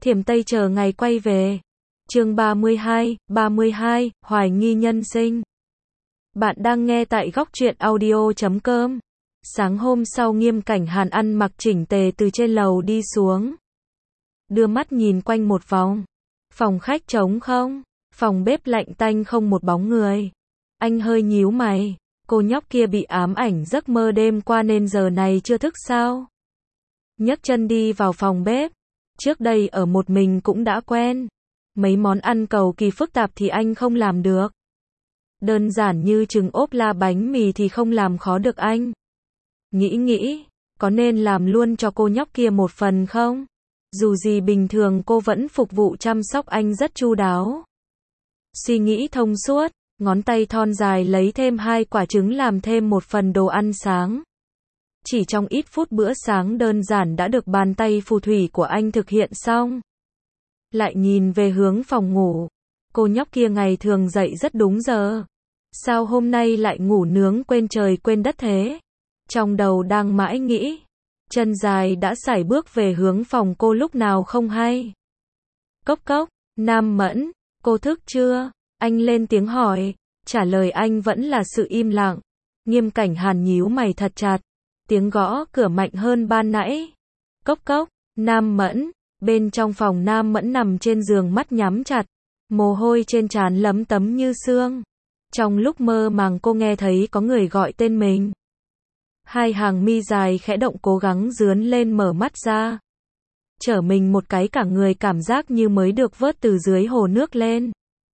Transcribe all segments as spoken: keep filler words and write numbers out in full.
Thiểm Tây chờ ngày quay về. Chương ba mươi hai, ba mươi hai, hoài nghi nhân sinh. Bạn đang nghe tại góc truyện audio chấm com. Sáng hôm sau Nghiêm Cảnh Hàn ăn mặc chỉnh tề từ trên lầu đi xuống. Đưa mắt nhìn quanh một vòng. Phòng khách trống không, phòng bếp lạnh tanh không một bóng người. Anh hơi nhíu mày, cô nhóc kia bị ám ảnh giấc mơ đêm qua nên giờ này chưa thức sao? Nhấc chân đi vào phòng bếp. Trước đây ở một mình cũng đã quen. Mấy món ăn cầu kỳ phức tạp thì anh không làm được. Đơn giản như trứng ốp la bánh mì thì không làm khó được anh. Nghĩ nghĩ, có nên làm luôn cho cô nhóc kia một phần không? Dù gì bình thường cô vẫn phục vụ chăm sóc anh rất chu đáo. Suy nghĩ thông suốt, ngón tay thon dài lấy thêm hai quả trứng làm thêm một phần đồ ăn sáng. Chỉ trong ít phút bữa sáng đơn giản đã được bàn tay phù thủy của anh thực hiện xong. Lại nhìn về hướng phòng ngủ. Cô nhóc kia ngày thường dậy rất đúng giờ. Sao hôm nay lại ngủ nướng quên trời quên đất thế? Trong đầu đang mãi nghĩ. Chân dài đã sải bước về hướng phòng cô lúc nào không hay. Cốc cốc, Nam Mẫn, cô thức chưa? Anh lên tiếng hỏi. Trả lời anh vẫn là sự im lặng. Nghiêm Cảnh Hàn nhíu mày thật chặt. Tiếng gõ cửa mạnh hơn ban nãy. Cốc cốc, Nam Mẫn. Bên trong phòng Nam Mẫn nằm trên giường mắt nhắm chặt. Mồ hôi trên trán lấm tấm như sương. Trong lúc mơ màng cô nghe thấy có người gọi tên mình. Hai hàng mi dài khẽ động cố gắng dướn lên mở mắt ra. Trở mình một cái cả người cảm giác như mới được vớt từ dưới hồ nước lên.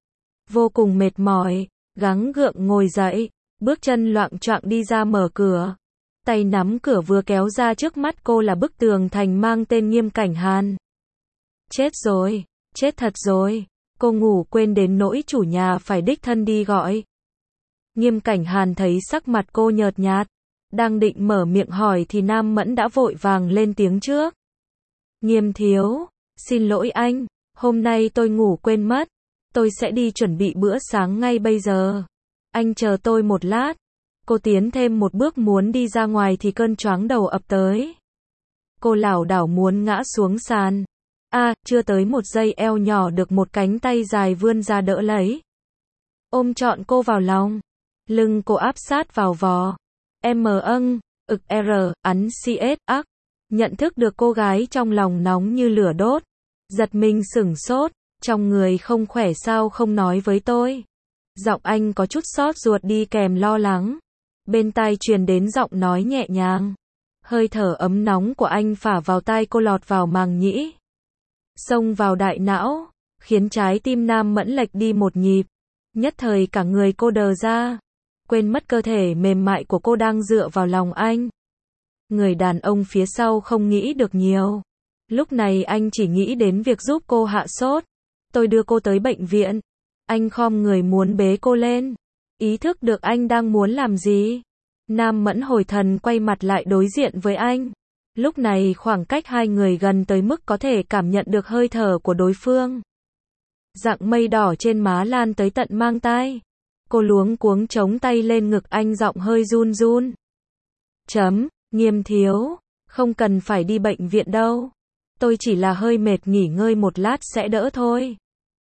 Vô cùng mệt mỏi, gắng gượng ngồi dậy, bước chân loạng choạng đi ra mở cửa. Tay nắm cửa vừa kéo ra trước mắt cô là bức tường thành mang tên Nghiêm Cảnh Hàn. Chết rồi, chết thật rồi, cô ngủ quên đến nỗi chủ nhà phải đích thân đi gọi. Nghiêm Cảnh Hàn thấy sắc mặt cô nhợt nhạt, đang định mở miệng hỏi thì Nam Mẫn đã vội vàng lên tiếng trước. Nghiêm thiếu, xin lỗi anh, hôm nay tôi ngủ quên mất, tôi sẽ đi chuẩn bị bữa sáng ngay bây giờ. Anh chờ tôi một lát. Cô tiến thêm một bước muốn đi ra ngoài thì cơn choáng đầu ập tới. Cô lảo đảo muốn ngã xuống sàn. A, à, chưa tới một giây eo nhỏ được một cánh tay dài vươn ra đỡ lấy. Ôm trọn cô vào lòng. Lưng cô áp sát vào vò. M âng, ực R, ắn C S, ác. Nhận thức được cô gái trong lòng nóng như lửa đốt. Giật mình sửng sốt, trong người không khỏe sao không nói với tôi. Giọng anh có chút xót ruột đi kèm lo lắng. Bên tai truyền đến giọng nói nhẹ nhàng. Hơi thở ấm nóng của anh phả vào tai cô lọt vào màng nhĩ. Xông vào đại não, khiến trái tim Nam Mẫn lệch đi một nhịp. Nhất thời cả người cô đờ ra. Quên mất cơ thể mềm mại của cô đang dựa vào lòng anh. Người đàn ông phía sau không nghĩ được nhiều. Lúc này anh chỉ nghĩ đến việc giúp cô hạ sốt. Tôi đưa cô tới bệnh viện. Anh khom người muốn bế cô lên. Ý thức được anh đang muốn làm gì. Nam Mẫn hồi thần quay mặt lại đối diện với anh. Lúc này khoảng cách hai người gần tới mức có thể cảm nhận được hơi thở của đối phương. Dạng mây đỏ trên má lan tới tận mang tai. Cô luống cuống chống tay lên ngực anh giọng hơi run run. Chấm, Nghiêm thiếu, không cần phải đi bệnh viện đâu. Tôi chỉ là hơi mệt nghỉ ngơi một lát sẽ đỡ thôi.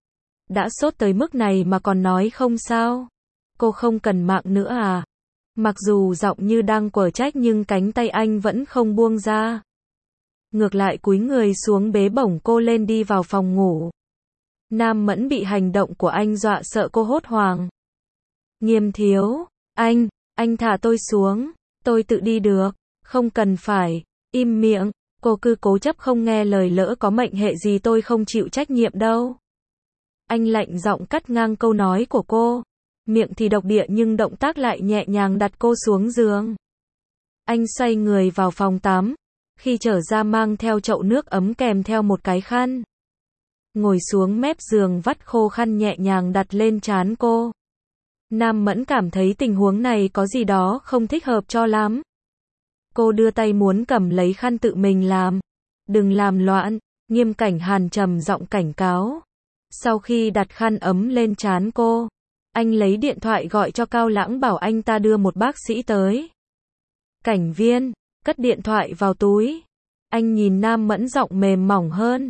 Đã sốt tới mức này mà còn nói không sao. Cô không cần mạng nữa à? Mặc dù giọng như đang quở trách nhưng cánh tay anh vẫn không buông ra. Ngược lại cúi người xuống bế bổng cô lên đi vào phòng ngủ. Nam Mẫn bị hành động của anh dọa sợ cô hốt hoảng. Nghiêm thiếu, anh, anh thả tôi xuống, tôi tự đi được, không cần phải, im miệng, cô cứ cố chấp không nghe lời lỡ có mệnh hệ gì tôi không chịu trách nhiệm đâu. Anh lạnh giọng cắt ngang câu nói của cô. Miệng thì độc địa nhưng động tác lại nhẹ nhàng đặt cô xuống giường. Anh xoay người vào phòng tắm. Khi trở ra mang theo chậu nước ấm kèm theo một cái khăn. Ngồi xuống mép giường vắt khô khăn nhẹ nhàng đặt lên trán cô. Nam Mẫn cảm thấy tình huống này có gì đó không thích hợp cho lắm. Cô đưa tay muốn cầm lấy khăn tự mình làm. Đừng làm loạn, Nghiêm Cảnh Hàn trầm giọng cảnh cáo. Sau khi đặt khăn ấm lên trán cô, anh lấy điện thoại gọi cho Cao Lãng bảo anh ta đưa một bác sĩ tới. Cảnh viên, cất điện thoại vào túi. Anh nhìn Nam Mẫn giọng mềm mỏng hơn.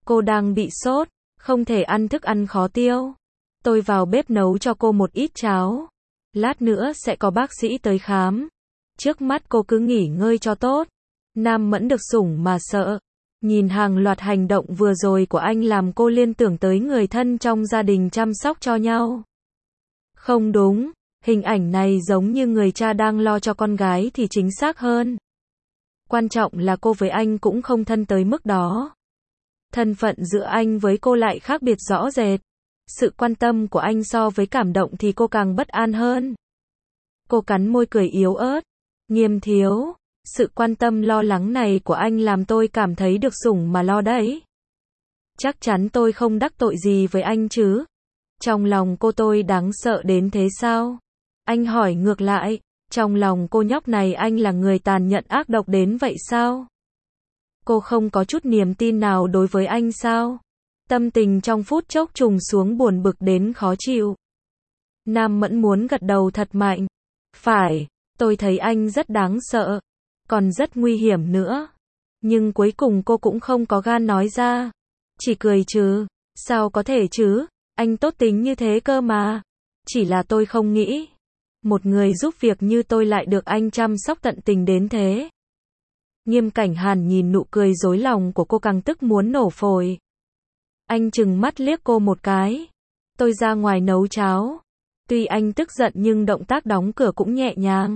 Cô đang bị sốt, không thể ăn thức ăn khó tiêu. Tôi vào bếp nấu cho cô một ít cháo. Lát nữa sẽ có bác sĩ tới khám. Trước mắt cô cứ nghỉ ngơi cho tốt. Nam Mẫn được sủng mà sợ. Nhìn hàng loạt hành động vừa rồi của anh làm cô liên tưởng tới người thân trong gia đình chăm sóc cho nhau. Không đúng, hình ảnh này giống như người cha đang lo cho con gái thì chính xác hơn. Quan trọng là cô với anh cũng không thân tới mức đó. Thân phận giữa anh với cô lại khác biệt rõ rệt. Sự quan tâm của anh so với cảm động thì cô càng bất an hơn. Cô cắn môi cười yếu ớt. Nghiêm thiếu, sự quan tâm lo lắng này của anh làm tôi cảm thấy được sủng mà lo đấy. Chắc chắn tôi không đắc tội gì với anh chứ. Trong lòng cô tôi đáng sợ đến thế sao? Anh hỏi ngược lại, trong lòng cô nhóc này anh là người tàn nhẫn ác độc đến vậy sao? Cô không có chút niềm tin nào đối với anh sao? Tâm tình trong phút chốc trùng xuống buồn bực đến khó chịu. Nam Mẫn muốn gật đầu thật mạnh. Phải, tôi thấy anh rất đáng sợ, còn rất nguy hiểm nữa. Nhưng cuối cùng cô cũng không có gan nói ra. Chỉ cười chứ, sao có thể chứ, anh tốt tính như thế cơ mà. Chỉ là tôi không nghĩ, một người giúp việc như tôi lại được anh chăm sóc tận tình đến thế. Nghiêm Cảnh Hàn nhìn nụ cười dối lòng của cô càng tức muốn nổ phổi. Anh trừng mắt liếc cô một cái. Tôi ra ngoài nấu cháo. Tuy anh tức giận nhưng động tác đóng cửa cũng nhẹ nhàng.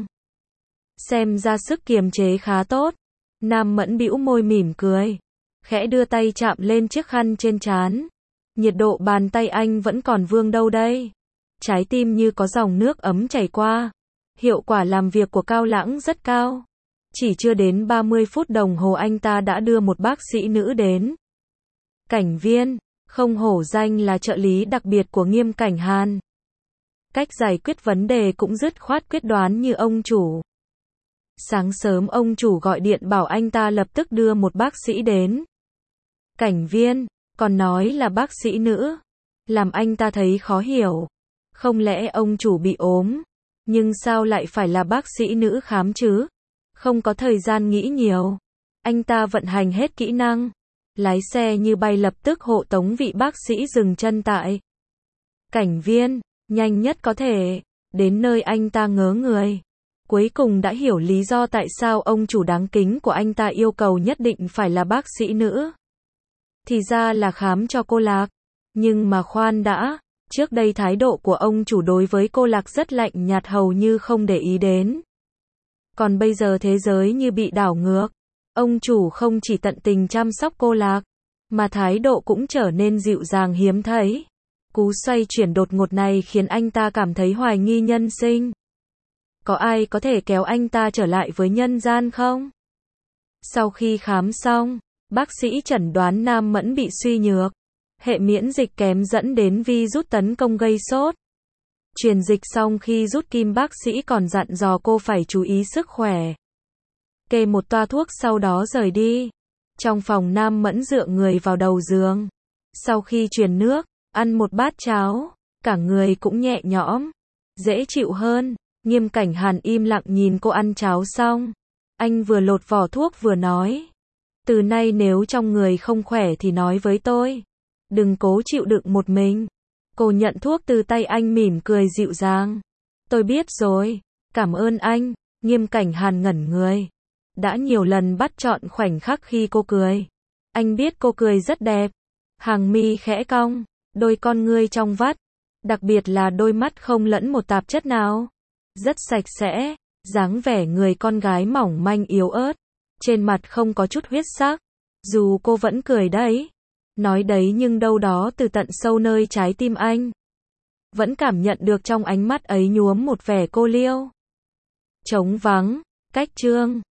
Xem ra sức kiềm chế khá tốt. Nam Mẫn bĩu môi mỉm cười. Khẽ đưa tay chạm lên chiếc khăn trên trán. Nhiệt độ bàn tay anh vẫn còn vương đâu đây. Trái tim như có dòng nước ấm chảy qua. Hiệu quả làm việc của Cao Lãng rất cao. Chỉ chưa đến ba mươi phút đồng hồ anh ta đã đưa một bác sĩ nữ đến. Cảnh Viên, không hổ danh là trợ lý đặc biệt của Nghiêm Cảnh Hàn. Cách giải quyết vấn đề cũng dứt khoát quyết đoán như ông chủ. Sáng sớm ông chủ gọi điện bảo anh ta lập tức đưa một bác sĩ đến. Cảnh Viên, còn nói là bác sĩ nữ. Làm anh ta thấy khó hiểu. Không lẽ ông chủ bị ốm? Nhưng sao lại phải là bác sĩ nữ khám chứ? Không có thời gian nghĩ nhiều. Anh ta vận hành hết kỹ năng. Lái xe như bay lập tức hộ tống vị bác sĩ dừng chân tại. Cảnh Viên, nhanh nhất có thể. Đến nơi anh ta ngớ người. Cuối cùng đã hiểu lý do tại sao ông chủ đáng kính của anh ta yêu cầu nhất định phải là bác sĩ nữ. Thì ra là khám cho cô Lạc. Nhưng mà khoan đã, trước đây thái độ của ông chủ đối với cô Lạc rất lạnh nhạt hầu như không để ý đến. Còn bây giờ thế giới như bị đảo ngược. Ông chủ không chỉ tận tình chăm sóc cô Lạc, mà thái độ cũng trở nên dịu dàng hiếm thấy. Cú xoay chuyển đột ngột này khiến anh ta cảm thấy hoài nghi nhân sinh. Có ai có thể kéo anh ta trở lại với nhân gian không? Sau khi khám xong, bác sĩ chẩn đoán Nam Mẫn bị suy nhược. Hệ miễn dịch kém dẫn đến virus tấn công gây sốt. Truyền dịch xong khi rút kim bác sĩ còn dặn dò cô phải chú ý sức khỏe. Kê một toa thuốc sau đó rời đi. Trong phòng Nam Mẫn dựa người vào đầu giường. Sau khi truyền nước, ăn một bát cháo, cả người cũng nhẹ nhõm, dễ chịu hơn. Nghiêm Cảnh Hàn im lặng nhìn cô ăn cháo xong. Anh vừa lột vỏ thuốc vừa nói. Từ nay nếu trong người không khỏe thì nói với tôi. Đừng cố chịu đựng một mình. Cô nhận thuốc từ tay anh mỉm cười dịu dàng. Tôi biết rồi, cảm ơn anh. Nghiêm Cảnh Hàn ngẩn người. Đã nhiều lần bắt chọn khoảnh khắc khi cô cười. Anh biết cô cười rất đẹp. Hàng mi khẽ cong, đôi con ngươi trong vắt. Đặc biệt là đôi mắt không lẫn một tạp chất nào. Rất sạch sẽ, dáng vẻ người con gái mỏng manh yếu ớt. Trên mặt không có chút huyết sắc. Dù cô vẫn cười đấy. Nói đấy nhưng đâu đó từ tận sâu nơi trái tim anh. Vẫn cảm nhận được trong ánh mắt ấy nhuốm một vẻ cô liêu. Trống vắng, cách chương.